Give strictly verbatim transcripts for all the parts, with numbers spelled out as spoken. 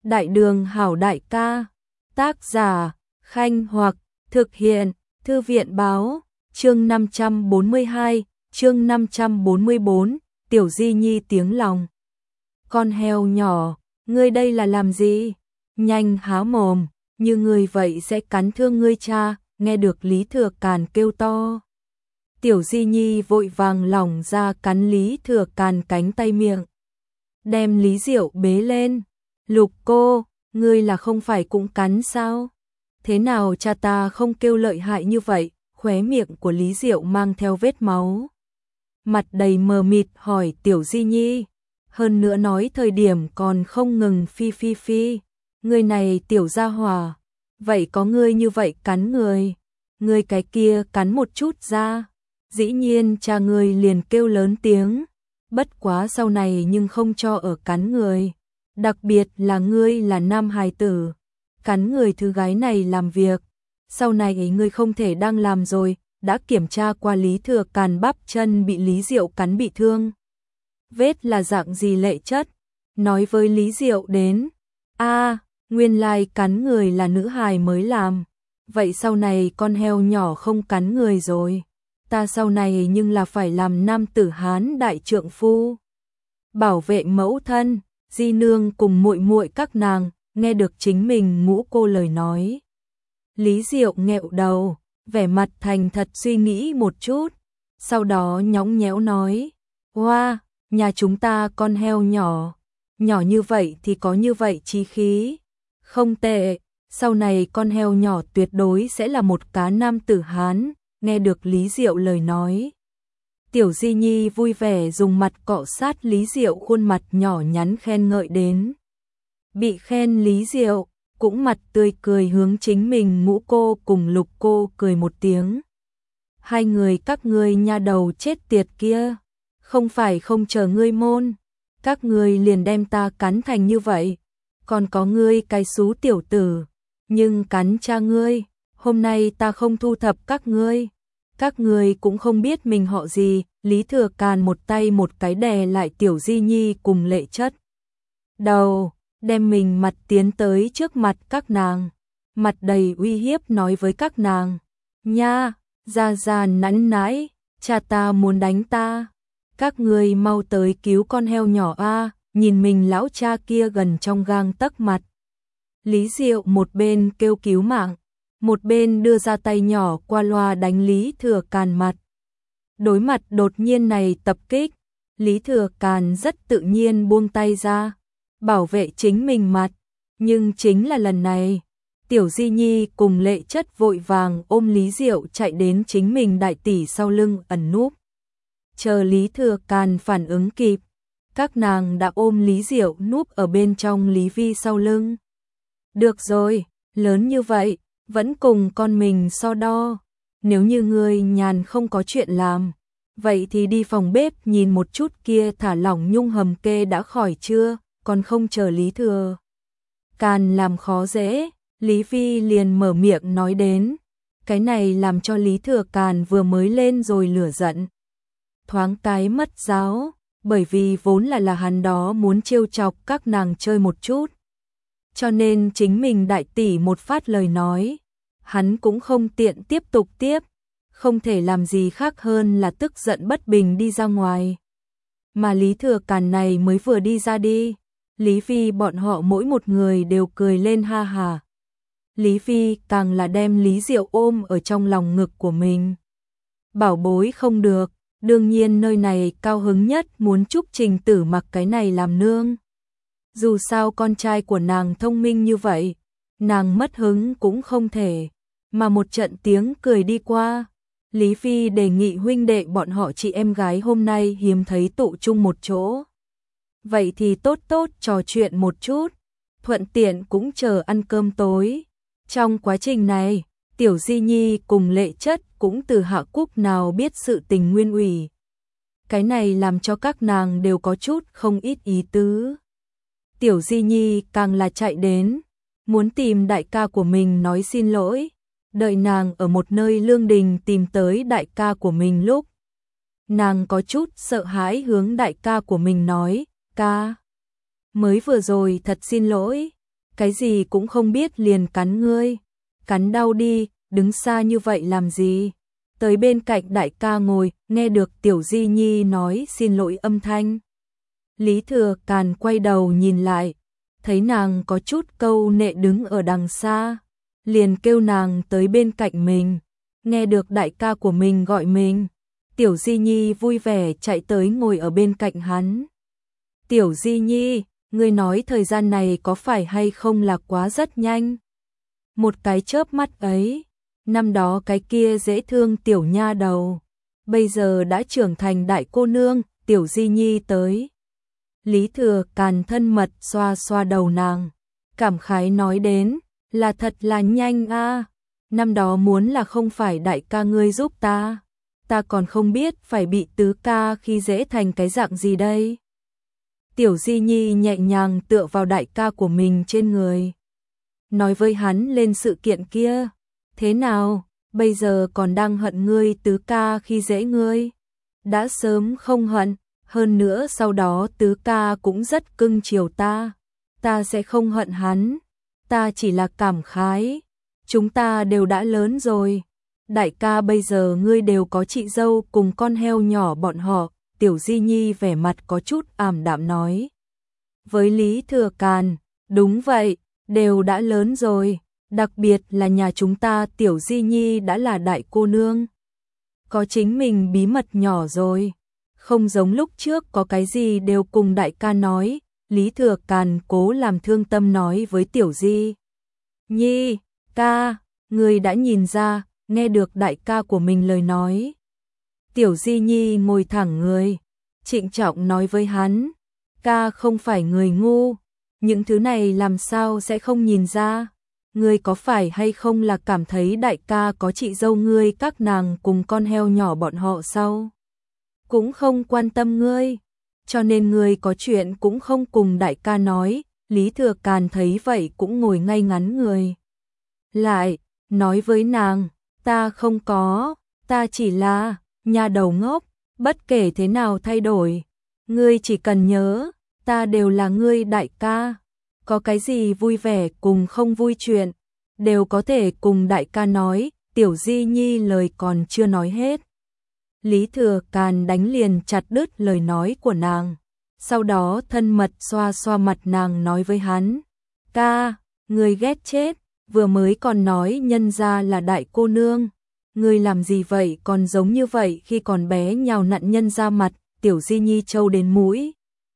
Đại đường hảo đại ca. Tác giả Khanh Hoặc. Thực hiện Thư viện báo. Chương năm trăm bốn mươi hai. Chương năm trăm bốn mươi bốn. Tiểu Di Nhi tiếng lòng. Con heo nhỏ, ngươi đây là làm gì? Nhanh há mồm, như ngươi vậy sẽ cắn thương ngươi cha. Nghe được Lý Thừa Càn kêu to, Tiểu Di Nhi vội vàng lỏng ra cắn Lý Thừa Càn cánh tay miệng, đem Lý Diệu bế lên. Lục cô, ngươi là không phải cũng cắn sao? Thế nào cha ta không kêu lợi hại như vậy? Khóe miệng của Lý Diệu mang theo vết máu, mặt đầy mờ mịt hỏi Tiểu Di Nhi, hơn nữa nói thời điểm còn không ngừng phi phi phi. Ngươi này tiểu gia hỏa, vậy có ngươi như vậy cắn người, ngươi cái kia cắn một chút ra. Dĩ nhiên cha ngươi liền kêu lớn tiếng, bất quá sau này nhưng không cho ở cắn người, đặc biệt là ngươi là nam hài tử, cắn người thứ gái này làm việc, sau này ấy ngươi không thể đang làm rồi. Đã kiểm tra qua Lý Thừa Càn bắp chân bị Lý Diệu cắn bị thương, vết là dạng gì lệ chất, nói với Lý Diệu đến. A, nguyên lai cắn người là nữ hài mới làm, vậy sau này con heo nhỏ không cắn người rồi, ta sau này nhưng là phải làm nam tử Hán đại trượng phu, bảo vệ mẫu thân. Di nương cùng muội muội các nàng nghe được chính mình ngũ cô lời nói, Lý Diệu nghẹo đầu, vẻ mặt thành thật suy nghĩ một chút, sau đó nhõng nhẽo nói, hoa, nhà chúng ta con heo nhỏ, nhỏ như vậy thì có như vậy chí khí, không tệ, sau này con heo nhỏ tuyệt đối sẽ là một cá nam tử Hán. Nghe được Lý Diệu lời nói, Tiểu Di Nhi vui vẻ dùng mặt cọ sát Lý Diệu khuôn mặt nhỏ nhắn khen ngợi đến. Bị khen Lý Diệu cũng mặt tươi cười hướng chính mình ngũ cô cùng lục cô cười một tiếng. Hai người các ngươi nha đầu chết tiệt kia, không phải không chờ ngươi môn, các ngươi liền đem ta cắn thành như vậy, còn có ngươi cái xú tiểu tử, nhưng cắn cha ngươi, hôm nay ta không thu thập các ngươi, các ngươi cũng không biết mình họ gì. Lý Thừa Càn một tay một cái đè lại Tiểu Di Nhi cùng Lệ Chất đầu, đem mình mặt tiến tới trước mặt các nàng, mặt đầy uy hiếp nói với các nàng, nha, ra ra nắn nãi, cha ta muốn đánh ta, các ngươi mau tới cứu con heo nhỏ a. Nhìn mình lão cha kia gần trong gang tấc mặt, Lý Diệu một bên kêu cứu mạng, một bên đưa ra tay nhỏ qua loa đánh Lý Thừa Càn mặt. Đối mặt đột nhiên này tập kích, Lý Thừa Càn rất tự nhiên buông tay ra, bảo vệ chính mình mặt, nhưng chính là lần này, Tiểu Di Nhi cùng Lệ Chất vội vàng ôm Lý Diệu chạy đến chính mình đại tỷ sau lưng ẩn núp. Chờ Lý Thừa Càn phản ứng kịp, các nàng đã ôm Lý Diệu núp ở bên trong Lý Vi sau lưng. Được rồi, lớn như vậy, vẫn cùng con mình so đo, nếu như ngươi nhàn không có chuyện làm, vậy thì đi phòng bếp nhìn một chút kia thả lỏng nhung hầm kê đã khỏi chưa, còn không chờ Lý Thừa Càn làm khó dễ, Lý Vi liền mở miệng nói đến, cái này làm cho Lý Thừa Càn vừa mới lên rồi lửa giận, thoáng cái mất giáo, bởi vì vốn là là hắn đó muốn trêu chọc các nàng chơi một chút, cho nên chính mình đại tỷ một phát lời nói, hắn cũng không tiện tiếp tục tiếp, không thể làm gì khác hơn là tức giận bất bình đi ra ngoài. Mà Lý Thừa Càn này mới vừa đi ra đi, Lý Vi bọn họ mỗi một người đều cười lên ha hà. Lý Vi càng là đem Lý Diệu ôm ở trong lòng ngực của mình. Bảo bối không được, đương nhiên nơi này cao hứng nhất muốn chúc Trình Tử Mặc cái này làm nương. Dù sao con trai của nàng thông minh như vậy, nàng mất hứng cũng không thể. Mà một trận tiếng cười đi qua, Lý Phi đề nghị huynh đệ bọn họ chị em gái hôm nay hiếm thấy tụ chung một chỗ. Vậy thì tốt tốt trò chuyện một chút, thuận tiện cũng chờ ăn cơm tối. Trong quá trình này, Tiểu Di Nhi cùng Lệ Chất cũng từ Hạ Cúc nào biết sự tình nguyên ủy. Cái này làm cho các nàng đều có chút không ít ý tứ. Tiểu Di Nhi càng là chạy đến, muốn tìm đại ca của mình nói xin lỗi. Đợi nàng ở một nơi lương đình tìm tới đại ca của mình lúc, nàng có chút sợ hãi hướng đại ca của mình nói, ca, mới vừa rồi thật xin lỗi, cái gì cũng không biết liền cắn ngươi. Cắn đau đi, đứng xa như vậy làm gì? Tới bên cạnh đại ca ngồi, nghe được Tiểu Di Nhi nói xin lỗi âm thanh. Lý Thừa Càn quay đầu nhìn lại, thấy nàng có chút câu nệ đứng ở đằng xa, liền kêu nàng tới bên cạnh mình. Nghe được đại ca của mình gọi mình, Tiểu Di Nhi vui vẻ chạy tới ngồi ở bên cạnh hắn. Tiểu Di Nhi, ngươi nói thời gian này có phải hay không là quá rất nhanh? Một cái chớp mắt ấy, năm đó cái kia dễ thương tiểu nha đầu, bây giờ đã trưởng thành đại cô nương. Tiểu Di Nhi tới. Lý Thừa Càn thân mật xoa xoa đầu nàng, cảm khái nói đến, là thật là nhanh a. Năm đó muốn là không phải đại ca ngươi giúp ta, ta còn không biết phải bị tứ ca khi dễ thành cái dạng gì đây. Tiểu Di Nhi nhẹ nhàng tựa vào đại ca của mình trên người, nói với hắn lên sự kiện kia. Thế nào, bây giờ còn đang hận ngươi tứ ca khi dễ ngươi? Đã sớm không hận, hơn nữa sau đó tứ ca cũng rất cưng chiều ta, ta sẽ không hận hắn, ta chỉ là cảm khái, chúng ta đều đã lớn rồi. Đại ca bây giờ ngươi đều có chị dâu cùng con heo nhỏ bọn họ. Tiểu Di Nhi vẻ mặt có chút ảm đạm nói với Lý Thừa Càn, đúng vậy, đều đã lớn rồi, đặc biệt là nhà chúng ta Tiểu Di Nhi đã là đại cô nương, có chính mình bí mật nhỏ rồi, không giống lúc trước có cái gì đều cùng đại ca nói. Lý Thừa Càn cố làm thương tâm nói với Tiểu Di Nhi, ca, người đã nhìn ra. Nghe được đại ca của mình lời nói, Tiểu Di Nhi ngồi thẳng người, trịnh trọng nói với hắn, ca không phải người ngu, những thứ này làm sao sẽ không nhìn ra. Ngươi có phải hay không là cảm thấy đại ca có chị dâu ngươi các nàng cùng con heo nhỏ bọn họ sao? Cũng không quan tâm ngươi, cho nên ngươi có chuyện cũng không cùng đại ca nói. Lý Thừa Càn thấy vậy cũng ngồi ngay ngắn người lại, nói với nàng, ta không có, ta chỉ là nhà đầu ngốc, bất kể thế nào thay đổi, ngươi chỉ cần nhớ, ta đều là ngươi đại ca, có cái gì vui vẻ cùng không vui chuyện, đều có thể cùng đại ca nói. Tiểu Di Nhi lời còn chưa nói hết, Lý Thừa Càn đánh liền chặt đứt lời nói của nàng, sau đó thân mật xoa xoa mặt nàng nói với hắn, ca, ngươi ghét chết, vừa mới còn nói nhân gia là đại cô nương, ngươi làm gì vậy, còn giống như vậy khi còn bé nhào nặn nhân gia mặt. Tiểu Di Nhi trâu đến mũi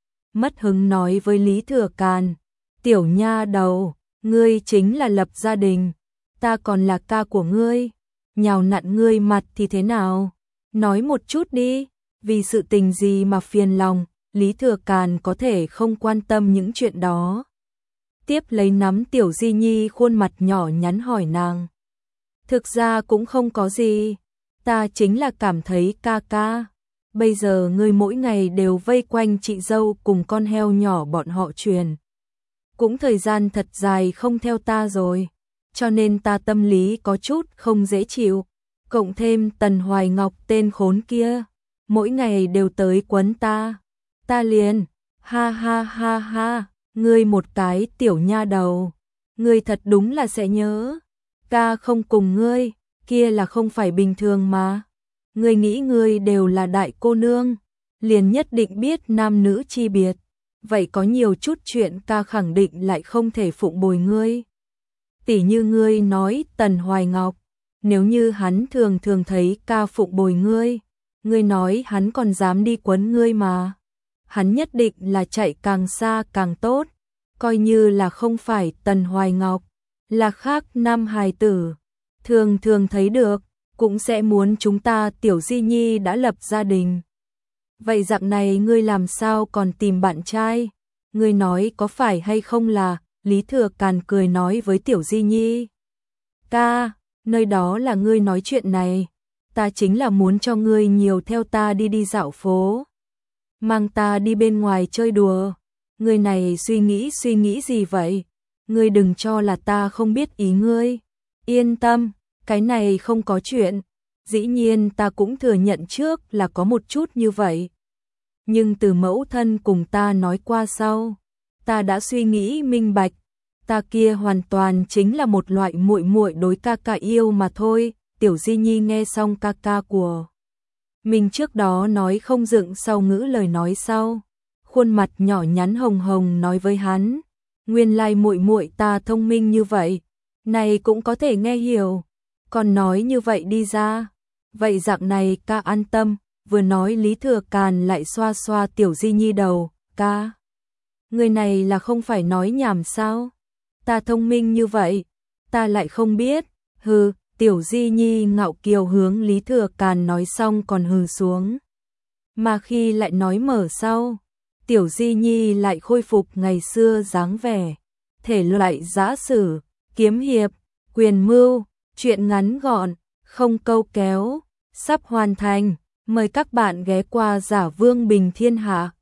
mất hứng nói với Lý Thừa Càn, tiểu nha đầu, ngươi chính là lập gia đình, ta còn là ca của ngươi, nhào nặn ngươi mặt thì thế nào, nói một chút đi, vì sự tình gì mà phiền lòng. Lý Thừa Càn có thể không quan tâm những chuyện đó, tiếp lấy nắm Tiểu Di Nhi khuôn mặt nhỏ nhắn hỏi nàng, thực ra cũng không có gì, ta chính là cảm thấy ca ca, bây giờ ngươi mỗi ngày đều vây quanh chị dâu cùng con heo nhỏ bọn họ truyền, cũng thời gian thật dài không theo ta rồi, cho nên ta tâm lý có chút không dễ chịu, cộng thêm Tần Hoài Ngọc tên khốn kia, mỗi ngày đều tới quấn ta, ta liền, ha ha ha ha, ngươi một cái tiểu nha đầu, ngươi thật đúng là sẽ nhớ, ca không cùng ngươi, kia là không phải bình thường mà, ngươi nghĩ ngươi đều là đại cô nương, liền nhất định biết nam nữ chi biệt, vậy có nhiều chút chuyện ca khẳng định lại không thể phụng bồi ngươi. Tỉ như ngươi nói Tần Hoài Ngọc, nếu như hắn thường thường thấy ca phụng bồi ngươi, ngươi nói hắn còn dám đi quấn ngươi mà, hắn nhất định là chạy càng xa càng tốt, coi như là không phải Tần Hoài Ngọc, là khác nam hài tử, thường thường thấy được, cũng sẽ muốn chúng ta Tiểu Di Nhi đã lập gia đình. Vậy dạng này ngươi làm sao còn tìm bạn trai? Ngươi nói có phải hay không là? Lý Thừa Càn cười nói với Tiểu Di Nhi, ca, nơi đó là ngươi nói chuyện này, ta chính là muốn cho ngươi nhiều theo ta đi đi dạo phố, mang ta đi bên ngoài chơi đùa. Ngươi này suy nghĩ suy nghĩ gì vậy? Ngươi đừng cho là ta không biết ý ngươi. Yên tâm, cái này không có chuyện. Dĩ nhiên ta cũng thừa nhận trước là có một chút như vậy. Nhưng từ mẫu thân cùng ta nói qua sau, ta đã suy nghĩ minh bạch. Ta kia hoàn toàn chính là một loại muội muội đối ca ca yêu mà thôi. Tiểu Di Nhi nghe xong ca ca của mình trước đó nói không dựng sau ngữ lời nói sau, khuôn mặt nhỏ nhắn hồng hồng nói với hắn, nguyên lai muội muội ta thông minh như vậy, này cũng có thể nghe hiểu, còn nói như vậy đi ra, vậy dạng này ca an tâm. Vừa nói Lý Thừa Càn lại xoa xoa Tiểu Di Nhi đầu, ca, người này là không phải nói nhảm sao? Ta thông minh như vậy, ta lại không biết, hừ. Tiểu Di Nhi ngạo kiều hướng Lý Thừa Càn nói xong còn hừ xuống. Mà khi lại nói mở sau, Tiểu Di Nhi lại khôi phục ngày xưa dáng vẻ. Thể loại giã sử, kiếm hiệp, quyền mưu, truyện ngắn gọn, không câu kéo, sắp hoàn thành. Mời các bạn ghé qua Giả Vương Bình Thiên Hạ.